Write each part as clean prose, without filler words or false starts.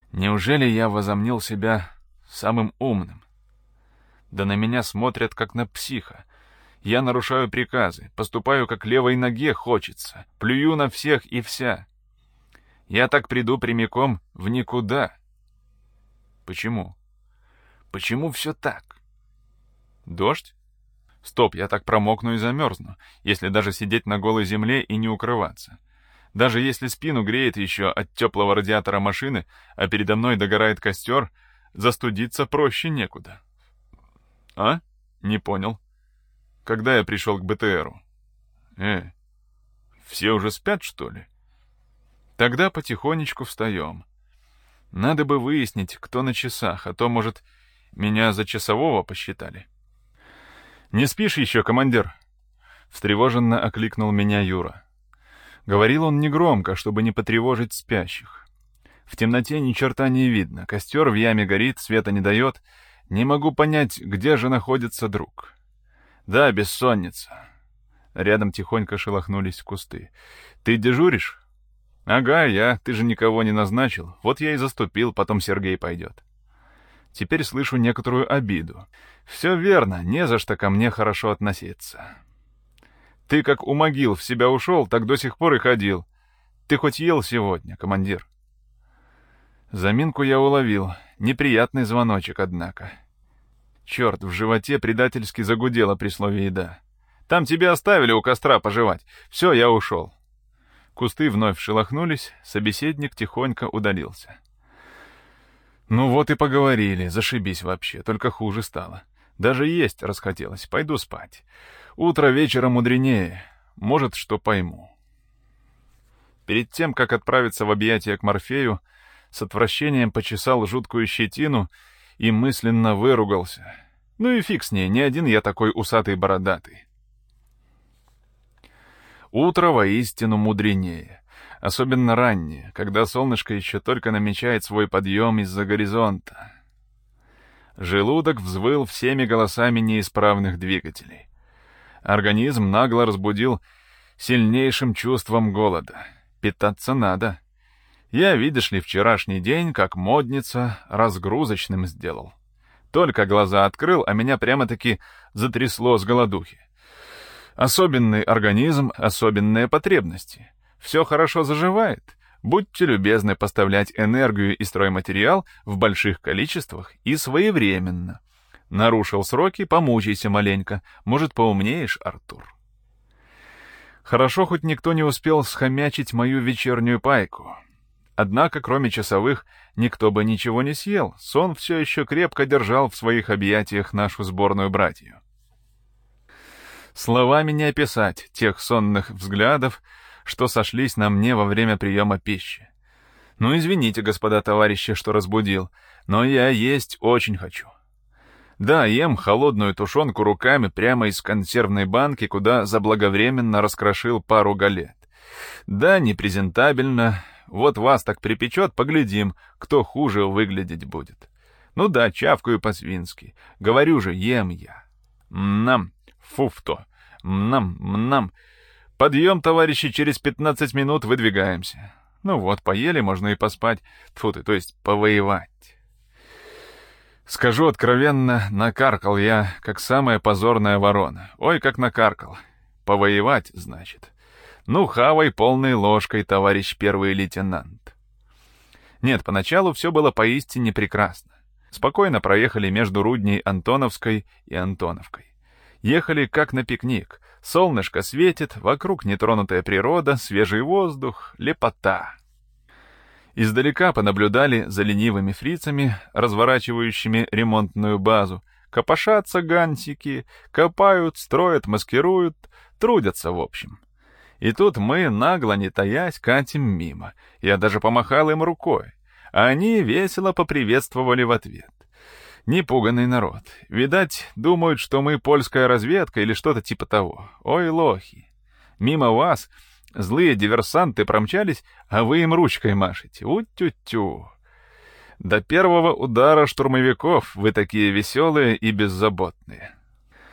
Неужели я возомнил себя самым умным? Да на меня смотрят, как на психа. Я нарушаю приказы, поступаю, как левой ноге хочется, плюю на всех и вся. Я так приду прямиком в никуда. Почему? Почему все так? Дождь? Стоп, я так промокну и замерзну, если даже сидеть на голой земле и не укрываться. Даже если спину греет еще от теплого радиатора машины, а передо мной догорает костер, застудиться проще некуда. А? Не понял. Когда я пришел к БТРу? Все уже спят, что ли? Тогда потихонечку встаем. Надо бы выяснить, кто на часах, а то, может, меня за часового посчитали. «Не спишь еще, командир?» Встревоженно окликнул меня Юра. Говорил он негромко, чтобы не потревожить спящих. В темноте ни черта не видно, костер в яме горит, света не дает. Не могу понять, где же находится друг. «Да, бессонница». Рядом тихонько шелохнулись кусты. «Ты дежуришь?» «Ага, ты же никого не назначил. Вот я и заступил, потом Сергей пойдет». Теперь слышу некоторую обиду. «Все верно, не за что ко мне хорошо относиться». «Ты как у могил в себя ушел, так до сих пор и ходил. Ты хоть ел сегодня, командир?» Заминку я уловил. Неприятный звоночек, однако. Черт, в животе предательски загудело при слове «еда». «Там тебя оставили у костра пожевать. Все, я ушел». Кусты вновь шелохнулись, собеседник тихонько удалился. Ну вот и поговорили, зашибись вообще, только хуже стало. Даже есть расхотелось, пойду спать. Утро вечера мудренее, может, что пойму. Перед тем, как отправиться в объятия к Морфею, с отвращением почесал жуткую щетину и мысленно выругался. Ну и фиг с ней, не один я такой усатый-бородатый. Утро воистину мудренее. Особенно раннее, когда солнышко еще только намечает свой подъем из-за горизонта. Желудок взвыл всеми голосами неисправных двигателей. Организм нагло разбудил сильнейшим чувством голода. Питаться надо. Я, видишь ли, вчерашний день, как модница, разгрузочным сделал. Только глаза открыл, а меня прямо-таки затрясло с голодухи. Особенный организм, особенные потребности. Все хорошо заживает. Будьте любезны поставлять энергию и стройматериал в больших количествах и своевременно. Нарушил сроки, помучайся маленько. Может, поумнеешь, Артур? Хорошо, хоть никто не успел схомячить мою вечернюю пайку. Однако, кроме часовых, никто бы ничего не съел. Сон все еще крепко держал в своих объятиях нашу сборную братью. Словами не описать тех сонных взглядов, что сошлись на мне во время приема пищи. Ну, извините, господа товарищи, что разбудил, но я есть очень хочу. Да, ем холодную тушенку руками прямо из консервной банки, куда заблаговременно раскрошил пару галет. Да, непрезентабельно. Вот вас так припечет, поглядим, кто хуже выглядеть будет. Ну да, чавкаю по-свински. Говорю же, ем я. Мнам, фуфто. Мнам. Подъем, товарищи, через 15 минут выдвигаемся. Ну вот, поели, можно и поспать. Тьфу ты, то есть повоевать. Скажу откровенно, накаркал я, как самая позорная ворона. Ой, как накаркал. Повоевать, значит. Ну, хавай полной ложкой, товарищ первый лейтенант. Нет, поначалу все было поистине прекрасно. Спокойно проехали между Рудней Антоновской и Антоновкой. Ехали как на пикник. Солнышко светит, вокруг нетронутая природа, свежий воздух, лепота. Издалека понаблюдали за ленивыми фрицами, разворачивающими ремонтную базу. Копошатся гансики, копают, строят, маскируют, трудятся в общем. И тут мы, нагло не таясь, катим мимо. Я даже помахал им рукой, а они весело поприветствовали в ответ. Непуганный народ. Видать, думают, что мы польская разведка или что-то типа того. Ой, лохи. Мимо вас злые диверсанты промчались, а вы им ручкой машете. У-тю-тю. До первого удара штурмовиков вы такие веселые и беззаботные.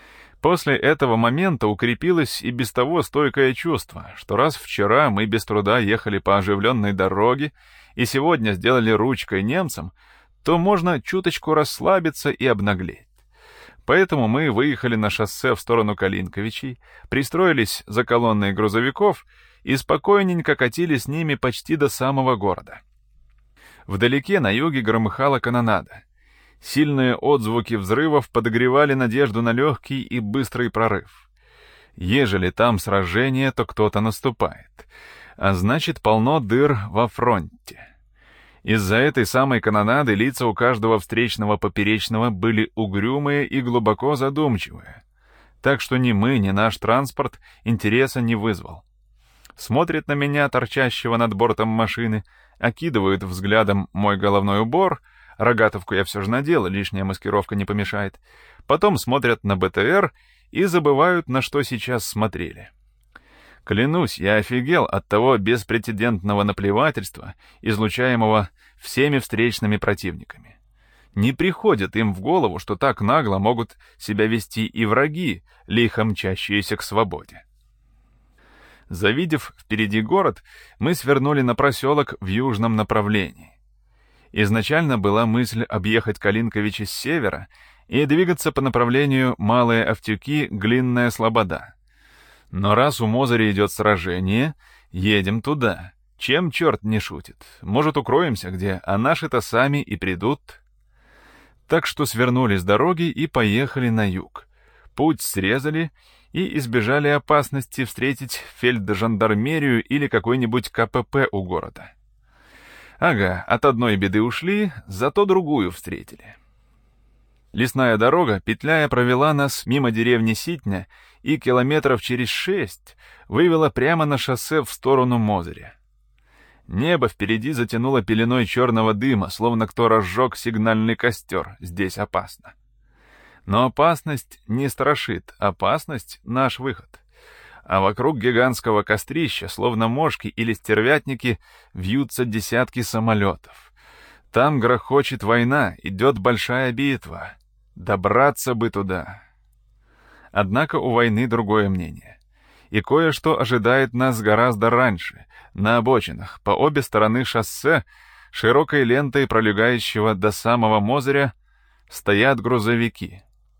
После этого момента укрепилось и без того стойкое чувство, что раз вчера мы без труда ехали по оживленной дороге и сегодня сделали ручкой немцам, то можно чуточку расслабиться и обнаглеть. Поэтому мы выехали на шоссе в сторону Калинковичей, пристроились за колонной грузовиков и спокойненько катили с ними почти до самого города. Вдалеке на юге громыхала канонада. Сильные отзвуки взрывов подогревали надежду на легкий и быстрый прорыв. Ежели там сражение, то кто-то наступает, а значит, полно дыр во фронте. Из-за этой самой канонады лица у каждого встречного поперечного были угрюмые и глубоко задумчивые, так что ни мы, ни наш транспорт интереса не вызвал. Смотрят на меня, торчащего над бортом машины, окидывают взглядом мой головной убор, рогатовку я все же надел, лишняя маскировка не помешает, потом смотрят на БТР и забывают, на что сейчас смотрели. Клянусь, я офигел от того беспрецедентного наплевательства, излучаемого всеми встречными противниками. Не приходит им в голову, что так нагло могут себя вести и враги, лихо мчащиеся к свободе. Завидев впереди город, мы свернули на проселок в южном направлении. Изначально была мысль объехать Калинковичи с севера и двигаться по направлению Малые Автюки, Глинная Слобода. Но раз у Мозыря идет сражение, едем туда. Чем черт не шутит? Может, укроемся где, а наши-то сами и придут? Так что свернули с дороги и поехали на юг. Путь срезали и избежали опасности встретить фельджандармерию или какой-нибудь КПП у города. Ага, от одной беды ушли, зато другую встретили. Лесная дорога, петляя, провела нас мимо деревни Ситня и километров через 6 вывела прямо на шоссе в сторону Мозыря. Небо впереди затянуло пеленой черного дыма, словно кто разжег сигнальный костер. Здесь опасно. Но опасность не страшит, опасность — наш выход. А вокруг гигантского кострища, словно мошки или стервятники, вьются десятки самолетов. Там грохочет война, идет большая битва. Добраться бы туда. Однако у войны другое мнение. И кое-что ожидает нас гораздо раньше, на обочинах, по обе стороны шоссе, широкой лентой пролегающего до самого Мозыря, стоят грузовики.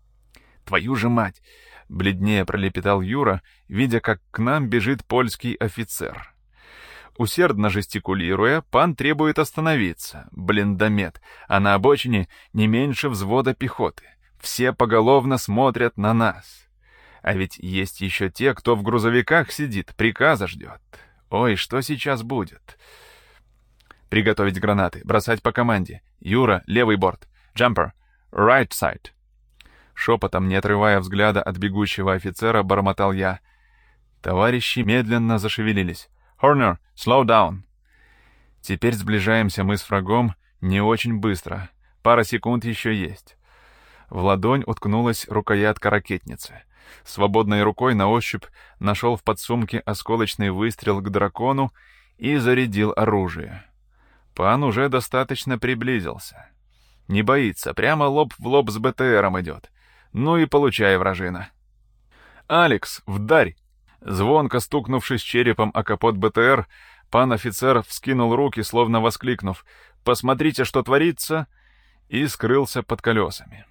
«Твою же мать!» — бледнее пролепетал Юра, видя, как к нам бежит польский офицер. Усердно жестикулируя, пан требует остановиться, блиндомет, а на обочине не меньше взвода пехоты. Все поголовно смотрят на нас. А ведь есть еще те, кто в грузовиках сидит, приказа ждет. Ой, что сейчас будет? Приготовить гранаты, бросать по команде. Юра, левый борт. Jumper, right side. Шепотом, не отрывая взгляда от бегущего офицера, бормотал я. Товарищи медленно зашевелились. Horner, slow down. Теперь сближаемся мы с врагом не очень быстро. Пара секунд еще есть. В ладонь уткнулась рукоятка ракетницы. Свободной рукой на ощупь нашел в подсумке осколочный выстрел к дракону и зарядил оружие. Пан уже достаточно приблизился. Не боится, прямо лоб в лоб с БТРом идет. Ну и получай, вражина. «Алекс, вдарь!» Звонко стукнувшись черепом о капот БТР, пан-офицер вскинул руки, словно воскликнув «Посмотрите, что творится!» и скрылся под колесами.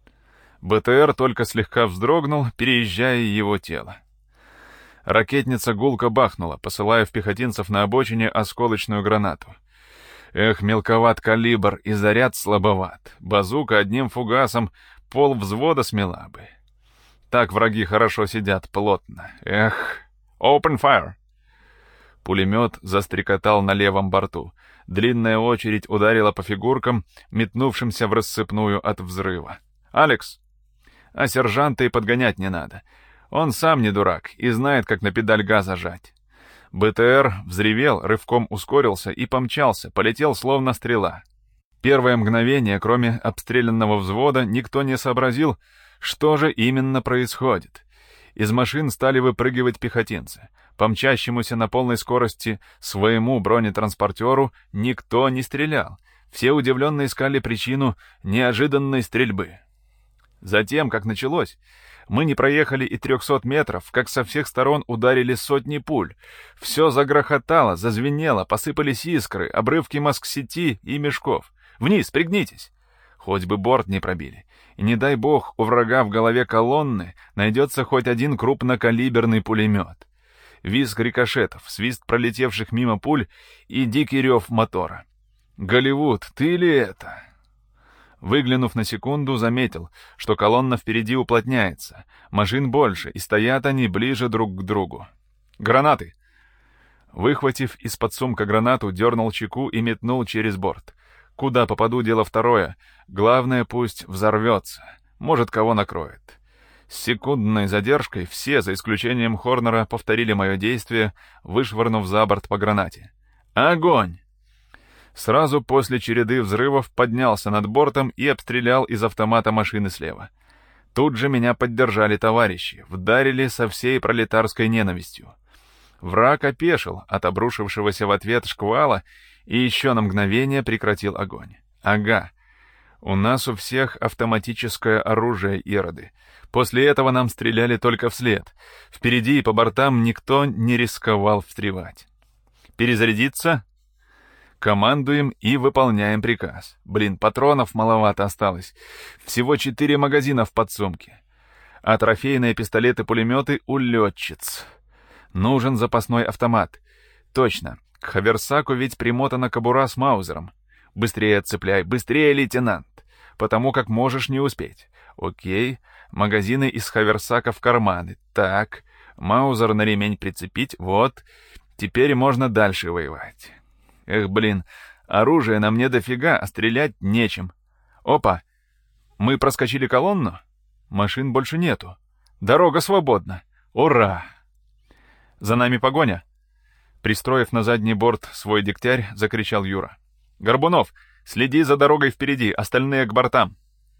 БТР только слегка вздрогнул, переезжая его тело. Ракетница гулко бахнула, посылая в пехотинцев на обочине осколочную гранату. Эх, мелковат калибр и заряд слабоват. Базука одним фугасом пол взвода смела бы. Так враги хорошо сидят плотно. Эх, open fire! Пулемет застрекотал на левом борту. Длинная очередь ударила по фигуркам, метнувшимся в рассыпную от взрыва. «Алекс!» А сержанта и подгонять не надо. Он сам не дурак и знает, как на педаль газа жать. БТР взревел, рывком ускорился и помчался, полетел словно стрела. Первое мгновение, кроме обстрелянного взвода, никто не сообразил, что же именно происходит. Из машин стали выпрыгивать пехотинцы. По мчащемуся на полной скорости своему бронетранспортеру никто не стрелял. Все удивленно искали причину неожиданной стрельбы. Затем, как началось, Мы не проехали и 300 метров, как со всех сторон ударили сотни пуль. Все загрохотало, зазвенело, посыпались искры, обрывки маск-сети и мешков. «Вниз, пригнитесь!» Хоть бы борт не пробили. И не дай бог, у врага в голове колонны найдется хоть один крупнокалиберный пулемет. Визг рикошетов, свист пролетевших мимо пуль и дикий рев мотора. «Голливуд, ты ли это?» Выглянув на секунду, заметил, что колонна впереди уплотняется, машин больше, и стоят они ближе друг к другу. «Гранаты!» Выхватив из-под сумка гранату, дернул чеку и метнул через борт. Куда попаду, дело второе. Главное, пусть взорвется. Может, кого накроет. С секундной задержкой все, за исключением Хорнера, повторили мое действие, вышвырнув за борт по гранате. «Огонь!» Сразу после череды взрывов поднялся над бортом и обстрелял из автомата машины слева. Тут же меня поддержали товарищи, вдарили со всей пролетарской ненавистью. Враг опешил от обрушившегося в ответ шквала и еще на мгновение прекратил огонь. Ага, у нас у всех автоматическое оружие, ироды. После этого нам стреляли только вслед. Впереди и по бортам никто не рисковал встревать. «Перезарядиться?» Командуем и выполняем приказ. Блин, патронов маловато осталось. Всего 4 магазина в подсумке. А трофейные пистолеты-пулеметы у летчиц. Нужен запасной автомат. Точно, к хаверсаку ведь примотана кобура с маузером. Быстрее отцепляй, быстрее, лейтенант. Потому как можешь не успеть. Окей, магазины из хаверсака в карманы. Так, маузер на ремень прицепить, вот. Теперь можно дальше воевать. Эх, блин, оружия на мне дофига, а стрелять нечем. Опа, мы проскочили колонну? Машин больше нету. Дорога свободна. Ура! За нами погоня. Пристроив на задний борт свой дегтярь, закричал Юра. «Горбунов, следи за дорогой впереди, остальные к бортам».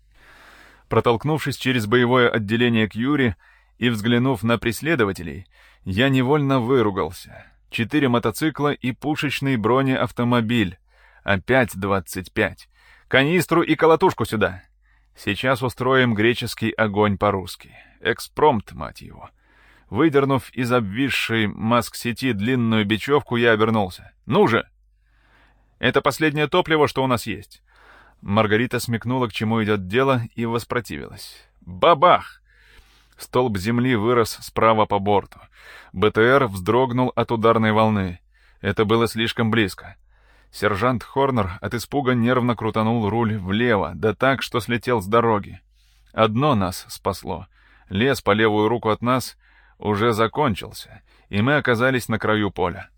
Протолкнувшись через боевое отделение к Юре и взглянув на преследователей, я невольно выругался. 4 мотоцикла и пушечный бронеавтомобиль. Опять 25. Канистру и колотушку сюда. Сейчас устроим греческий огонь по-русски. Экспромт, мать его. Выдернув из обвисшей маск-сети длинную бечевку, я обернулся. «Ну же!» «Это последнее топливо, что у нас есть». Маргарита смекнула, к чему идет дело, и воспротивилась. «Бабах!» Столб земли вырос справа по борту. БТР вздрогнул от ударной волны. Это было слишком близко. Сержант Хорнер от испуга нервно крутанул руль влево, да так, что слетел с дороги. Одно нас спасло. Лес по левую руку от нас уже закончился, и мы оказались на краю поля.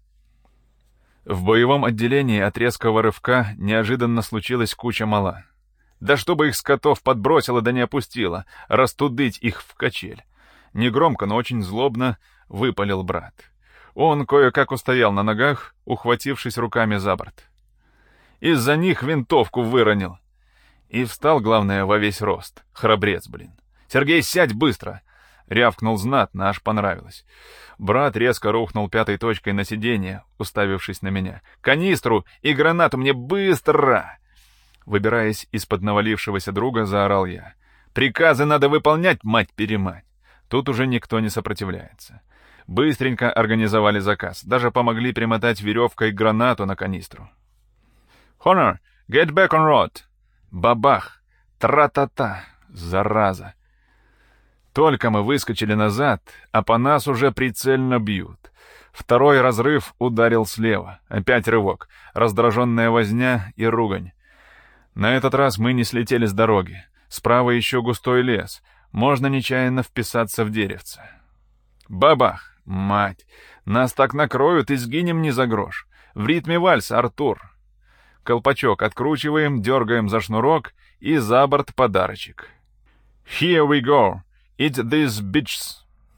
В боевом отделении от резкого рывка неожиданно случилась куча мала. Да чтобы их скотов подбросило да не опустило, растудыть их в качель. Негромко, но очень злобно выпалил брат. Он кое-как устоял на ногах, ухватившись руками за борт. Из-за них винтовку выронил. И встал, главное, во весь рост. Храбрец, блин. «Сергей, сядь быстро!» Рявкнул знатно, аж понравилось. Брат резко рухнул пятой точкой на сиденье, уставившись на меня. «Канистру и гранату мне быстро!» Выбираясь из-под навалившегося друга, заорал я. «Приказы надо выполнять, мать-перемать!» Тут уже никто не сопротивляется. Быстренько организовали заказ, даже помогли примотать веревкой гранату на канистру. «Honor, get back on road!» Бабах! Тра-та-та! Зараза! Только мы выскочили назад, а по нас уже прицельно бьют. Второй разрыв ударил слева. Опять рывок, раздраженная возня и ругань. На этот раз мы не слетели с дороги. Справа еще густой лес. Можно нечаянно вписаться в деревце. Бабах! Мать! Нас так накроют и сгинем не за грош. В ритме вальса, Артур. Колпачок откручиваем, дергаем за шнурок и за борт подарочек. Here we go! Eat these bitches!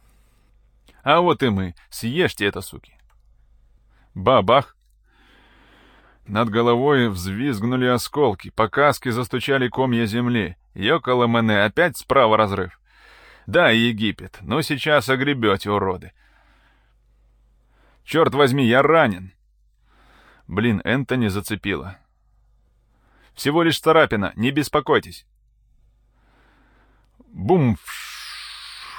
А вот и мы. Съешьте это, суки. Бабах! Над головой взвизгнули осколки, по каске застучали комья земли. Ёкало-мэне, опять справа разрыв. Да, Египет, но сейчас огребете, уроды. Черт возьми, я ранен. Блин, Энтони зацепило. Всего лишь царапина, не беспокойтесь. Бум!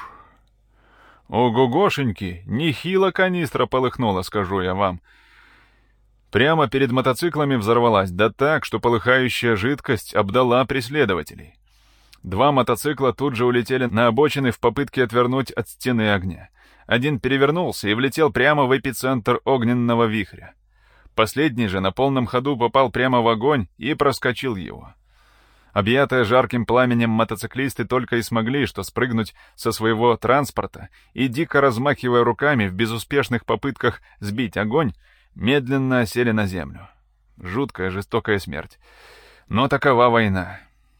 Ого-гошеньки, нехило канистра полыхнула, скажу я вам. Прямо перед мотоциклами взорвалась, да так, что полыхающая жидкость обдала преследователей. 2 мотоцикла тут же улетели на обочины в попытке отвернуть от стены огня. Один перевернулся и влетел прямо в эпицентр огненного вихря. Последний же на полном ходу попал прямо в огонь и проскочил его. Объятые жарким пламенем мотоциклисты только и смогли что спрыгнуть со своего транспорта и, дико размахивая руками в безуспешных попытках сбить огонь, медленно осели на землю. Жуткая, жестокая смерть. Но такова война.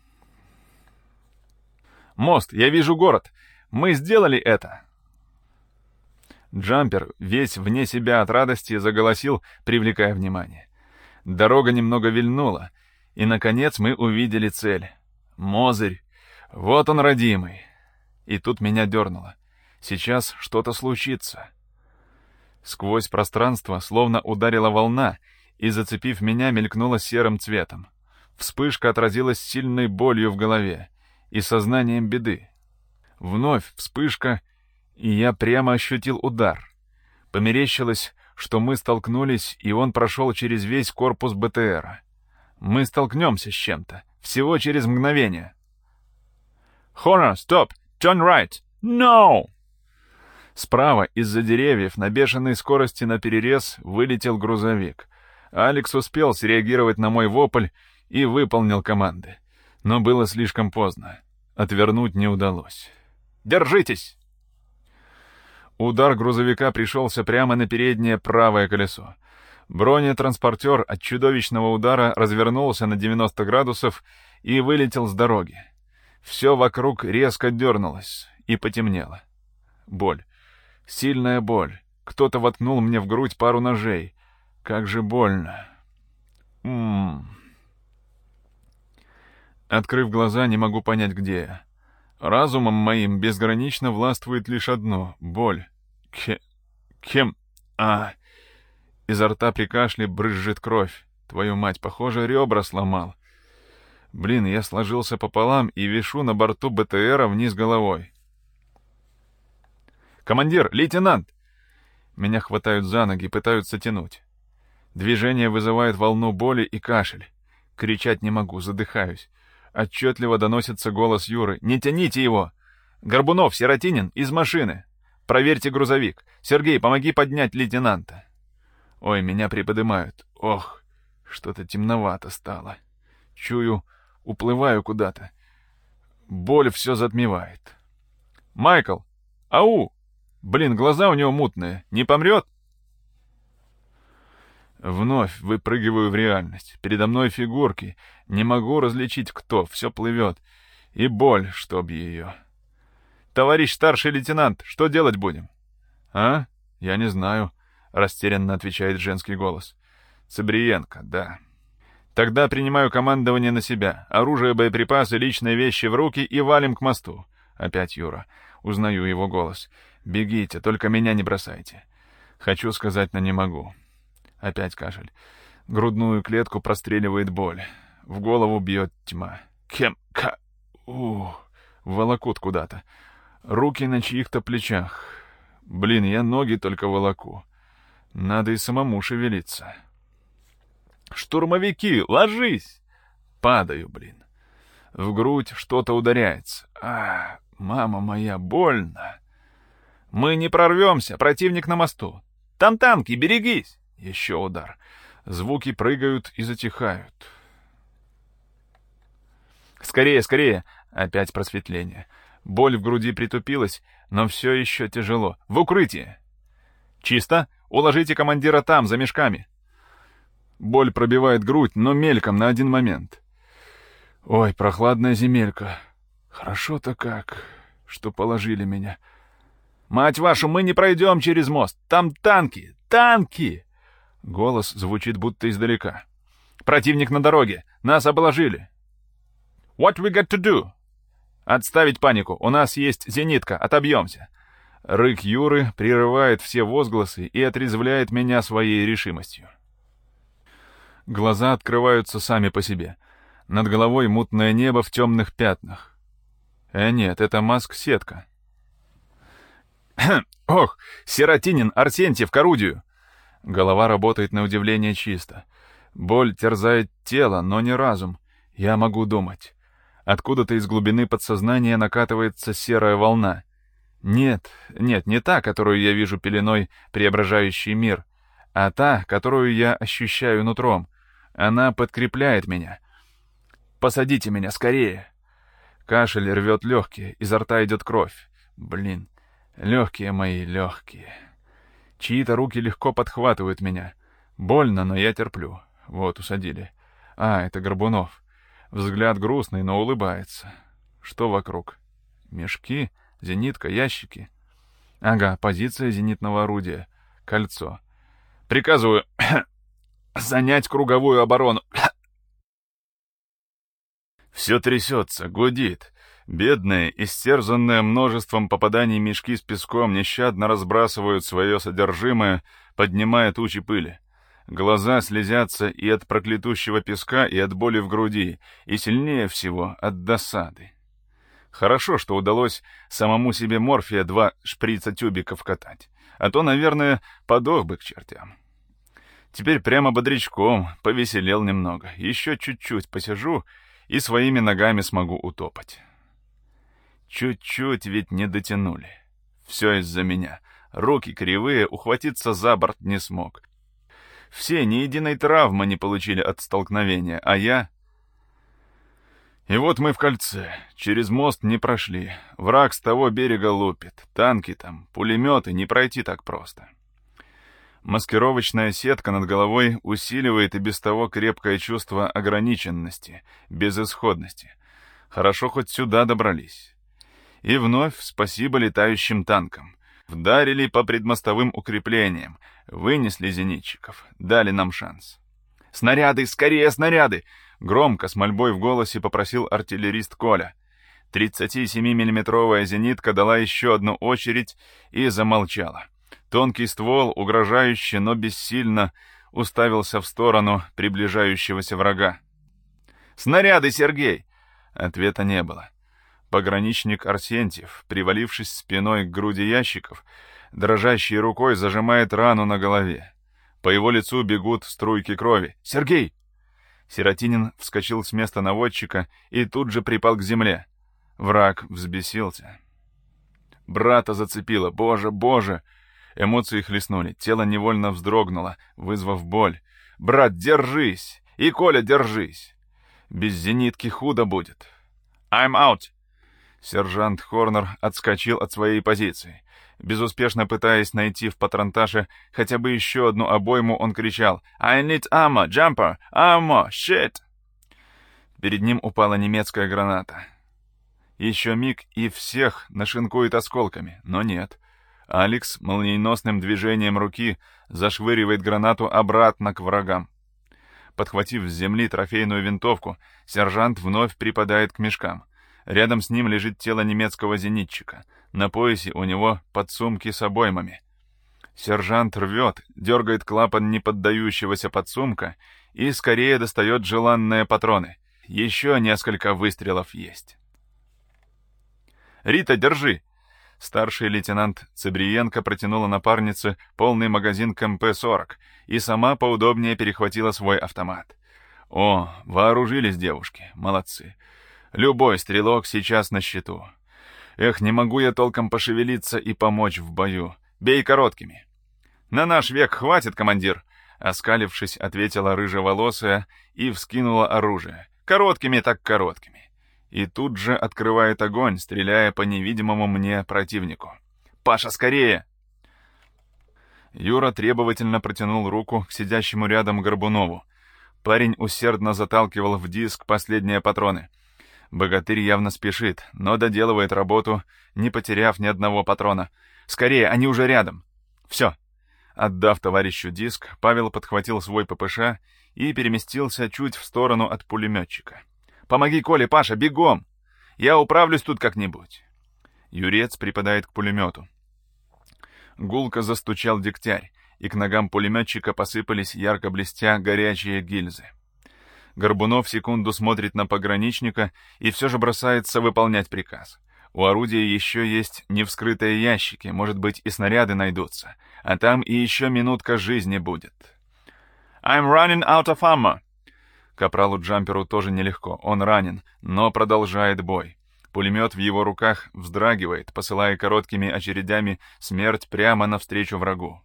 «Мост, я вижу город! Мы сделали это!» Джампер, весь вне себя от радости, заголосил, привлекая внимание. Дорога немного вильнула, и, наконец, мы увидели цель. Мозырь. Вот он, родимый. И тут меня дернуло. Сейчас что-то случится. Сквозь пространство словно ударила волна, и, зацепив меня, мелькнула серым цветом. Вспышка отразилась сильной болью в голове и сознанием беды. Вновь вспышка, и я прямо ощутил удар. Померещилось, что мы столкнулись, и он прошел через весь корпус БТРа. Мы столкнемся с чем-то. Всего через мгновение. «Хорнер, стоп! Turn right! No!» Справа, из-за деревьев, на бешеной скорости наперерез вылетел грузовик. Алекс успел среагировать на мой вопль и выполнил команды. Но было слишком поздно. Отвернуть не удалось. «Держитесь!» Удар грузовика пришелся прямо на переднее правое колесо. Бронетранспортер от чудовищного удара развернулся на 90 градусов и вылетел с дороги. Все вокруг резко дернулось и потемнело. Боль. Сильная боль. Кто-то воткнул мне в грудь пару ножей. Как же больно. Открыв глаза, не могу понять, где я. Разумом моим безгранично властвует лишь одно — боль. Изо рта при кашле брызжет кровь. Твою мать, похоже, ребра сломал. Блин, я сложился пополам и вишу на борту БТРа вниз головой. «Командир, лейтенант!» Меня хватают за ноги, пытаются тянуть. Движение вызывает волну боли и кашель. Кричать не могу, задыхаюсь. Отчетливо доносится голос Юры. «Не тяните его! Горбунов, Сиротинин, из машины! Проверьте грузовик! Сергей, помоги поднять лейтенанта!» Ой, меня приподымают. Ох, что-то темновато стало. Чую, уплываю куда-то. Боль все затмевает. «Майкл! Ау! Блин, глаза у него мутные. Не помрет?» Вновь выпрыгиваю в реальность. Передо мной фигурки. Не могу различить, кто. Все плывет. И боль, чтоб ее. «Товарищ старший лейтенант, что делать будем?» «А? Я не знаю», — растерянно отвечает женский голос. «Цыбриенко, да». «Тогда принимаю командование на себя. Оружие, боеприпасы, личные вещи в руки и валим к мосту». Опять Юра. Узнаю его голос. «Бегите, только меня не бросайте». Хочу сказать, но не могу. Опять кашель. Грудную клетку простреливает боль. В голову бьет тьма. Волокут куда-то. Руки на чьих-то плечах. Блин, я ноги только волоку. Надо и самому шевелиться. «Штурмовики, ложись!» Падаю, блин. В грудь что-то ударяется. Мама моя, больно. «Мы не прорвемся, противник на мосту. Там танки, берегись!» Еще удар. Звуки прыгают и затихают. «Скорее, скорее!» Опять просветление. Боль в груди притупилась, но все еще тяжело. «В укрытие!» «Чисто? Уложите командира там, за мешками!» Боль пробивает грудь, но мельком на один момент. Ой, прохладная земелька. Хорошо-то как, что положили меня. «Мать вашу, мы не пройдем через мост! Там танки! Танки!» Голос звучит будто издалека. «Противник на дороге! Нас обложили!» «What we got to do?» «Отставить панику! У нас есть зенитка! Отобьемся!» Рык Юры прерывает все возгласы и отрезвляет меня своей решимостью. Глаза открываются сами по себе. Над головой мутное небо в темных пятнах. Нет, это маск-сетка. Ох, Сиротинин, Арсентьев, к орудию!» Голова работает на удивление чисто. Боль терзает тело, но не разум. Я могу думать. Откуда-то из глубины подсознания накатывается серая волна. Нет, не та, которую я вижу пеленой, преображающий мир, а та, которую я ощущаю нутром. Она подкрепляет меня. «Посадите меня скорее!» Кашель рвет легкие, изо рта идет кровь. Блин, легкие мои, легкие. Чьи-то руки легко подхватывают меня. Больно, но я терплю. Вот, усадили. Это Горбунов. Взгляд грустный, но улыбается. Что вокруг? Мешки, зенитка, ящики. Ага, позиция зенитного орудия. Кольцо. Приказываю занять круговую оборону. Все трясется, гудит. Бедные, истерзанные множеством попаданий мешки с песком нещадно разбрасывают свое содержимое, поднимая тучи пыли. Глаза слезятся и от проклятущего песка, и от боли в груди, и сильнее всего от досады. Хорошо, что удалось самому себе морфия 2 шприца тюбиков катать, а то, наверное, подох бы к чертям. Теперь прямо бодрячком, повеселел немного, еще чуть-чуть посижу и своими ногами смогу утопать. Чуть-чуть ведь не дотянули. Все из-за меня. Руки кривые, ухватиться за борт не смог. Все ни единой травмы не получили от столкновения, а я... И вот мы в кольце. Через мост не прошли. Враг с того берега лупит. Танки там, пулеметы, не пройти так просто. Маскировочная сетка над головой усиливает и без того крепкое чувство ограниченности, безысходности. Хорошо, хоть сюда добрались. И вновь спасибо летающим танкам. Вдарили по предмостовым укреплениям, вынесли зенитчиков, дали нам шанс. «Снаряды! Скорее снаряды!» Громко, с мольбой в голосе попросил артиллерист Коля. 37-миллиметровая зенитка дала еще одну очередь и замолчала. Тонкий ствол, угрожающе, но бессильно, уставился в сторону приближающегося врага. «Снаряды, Сергей!» Ответа не было. Пограничник Арсентьев, привалившись спиной к груди ящиков, дрожащей рукой зажимает рану на голове. По его лицу бегут струйки крови. «Сергей!» Сиротинин вскочил с места наводчика и тут же припал к земле. Враг взбесился. Брата зацепило. «Боже, боже!» Эмоции хлестнули. Тело невольно вздрогнуло, вызвав боль. «Брат, держись! И Коля, держись! Без зенитки худо будет!» «I'm out!» Сержант Хорнер отскочил от своей позиции. Безуспешно пытаясь найти в патронташе хотя бы еще одну обойму, он кричал «I need ammo, jumper, ammo, shit!» Перед ним упала немецкая граната. Еще миг, и всех нашинкует осколками, но нет. Алекс молниеносным движением руки зашвыривает гранату обратно к врагам. Подхватив с земли трофейную винтовку, сержант вновь припадает к мешкам. Рядом с ним лежит тело немецкого зенитчика. На поясе у него подсумки с обоймами. Сержант рвет, дергает клапан неподдающегося подсумка и скорее достает желанные патроны. Еще несколько выстрелов есть. «Рита, держи!» Старший лейтенант Цыбриенко протянула напарнице полный магазин к МП-40 и сама поудобнее перехватила свой автомат. О, вооружились девушки, молодцы. Любой стрелок сейчас на счету. Эх, не могу я толком пошевелиться и помочь в бою. Бей короткими. На наш век хватит, командир, оскалившись, ответила рыжеволосая и вскинула оружие. Короткими так короткими. И тут же открывает огонь, стреляя по невидимому мне противнику. «Паша, скорее!» Юра требовательно протянул руку к сидящему рядом Горбунову. Парень усердно заталкивал в диск последние патроны. Богатырь явно спешит, но доделывает работу, не потеряв ни одного патрона. «Скорее, они уже рядом!» «Все!» Отдав товарищу диск, Павел подхватил свой ППШ и переместился чуть в сторону от пулеметчика. «Помоги Коле, Паша, бегом! Я управлюсь тут как-нибудь!» Юрец припадает к пулемету. Гулко застучал дегтярь, и к ногам пулеметчика посыпались ярко блестя горячие гильзы. Горбунов секунду смотрит на пограничника и все же бросается выполнять приказ. У орудия еще есть невскрытые ящики, может быть, и снаряды найдутся. А там и еще минутка жизни будет. «I'm running out of ammo!» Капралу Джамперу тоже нелегко. Он ранен, но продолжает бой. Пулемет в его руках вздрагивает, посылая короткими очередями смерть прямо навстречу врагу.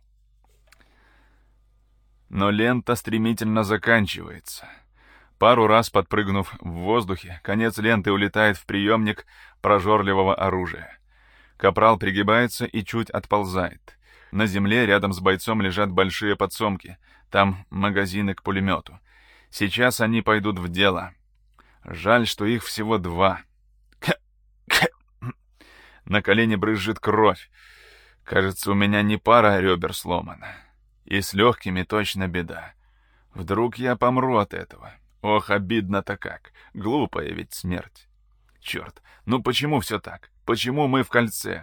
Но лента стремительно заканчивается. Пару раз подпрыгнув в воздухе, конец ленты улетает в приемник прожорливого оружия. Капрал пригибается и чуть отползает. На земле рядом с бойцом лежат большие подсумки. Там магазины к пулемету. Сейчас они пойдут в дело. Жаль, что их всего 2. На колени брызжет кровь. Кажется, у меня не пара ребер сломана. И с легкими точно беда. Вдруг я помру от этого. Ох, обидно-то как. Глупая ведь смерть. Черт, ну почему все так? Почему мы в кольце?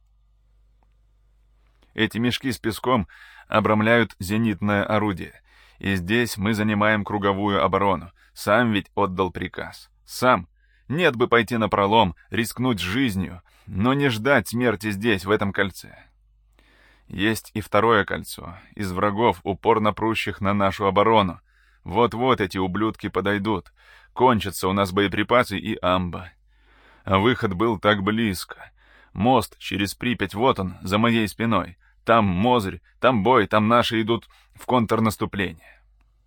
Эти мешки с песком обрамляют зенитное орудие. И здесь мы занимаем круговую оборону. Сам ведь отдал приказ. Сам. Нет бы пойти напролом, рискнуть жизнью, но не ждать смерти здесь, в этом кольце. Есть и второе кольцо, из врагов, упорно прущих на нашу оборону. Вот-вот эти ублюдки подойдут. Кончатся у нас боеприпасы и амба. А выход был так близко. Мост через Припять, вот он, за моей спиной. Там Мозырь, там бой, там наши идут в контрнаступление.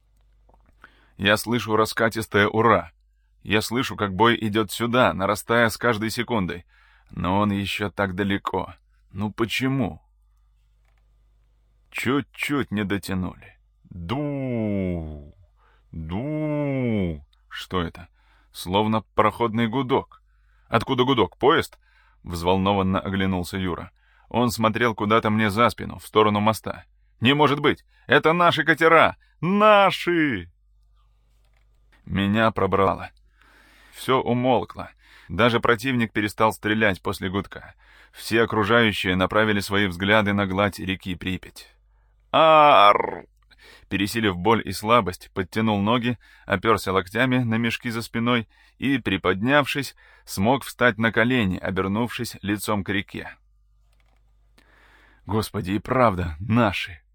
Я слышу раскатистое «Ура!». Я слышу, как бой идет сюда, нарастая с каждой секундой. Но он еще так далеко. Ну почему? Чуть-чуть не дотянули. Ду! Ду! Что это? Словно пароходный гудок. Откуда гудок? Поезд? Взволнованно оглянулся Юра. Он смотрел куда-то мне за спину, в сторону моста. «Не может быть! Это наши катера! Наши!» Меня пробрало. Все умолкло. Даже противник перестал стрелять после гудка. Все окружающие направили свои взгляды на гладь реки Припять. «Арррр!» Пересилив боль и слабость, подтянул ноги, оперся локтями на мешки за спиной и, приподнявшись, смог встать на колени, обернувшись лицом к реке. «Господи, и правда, наши!»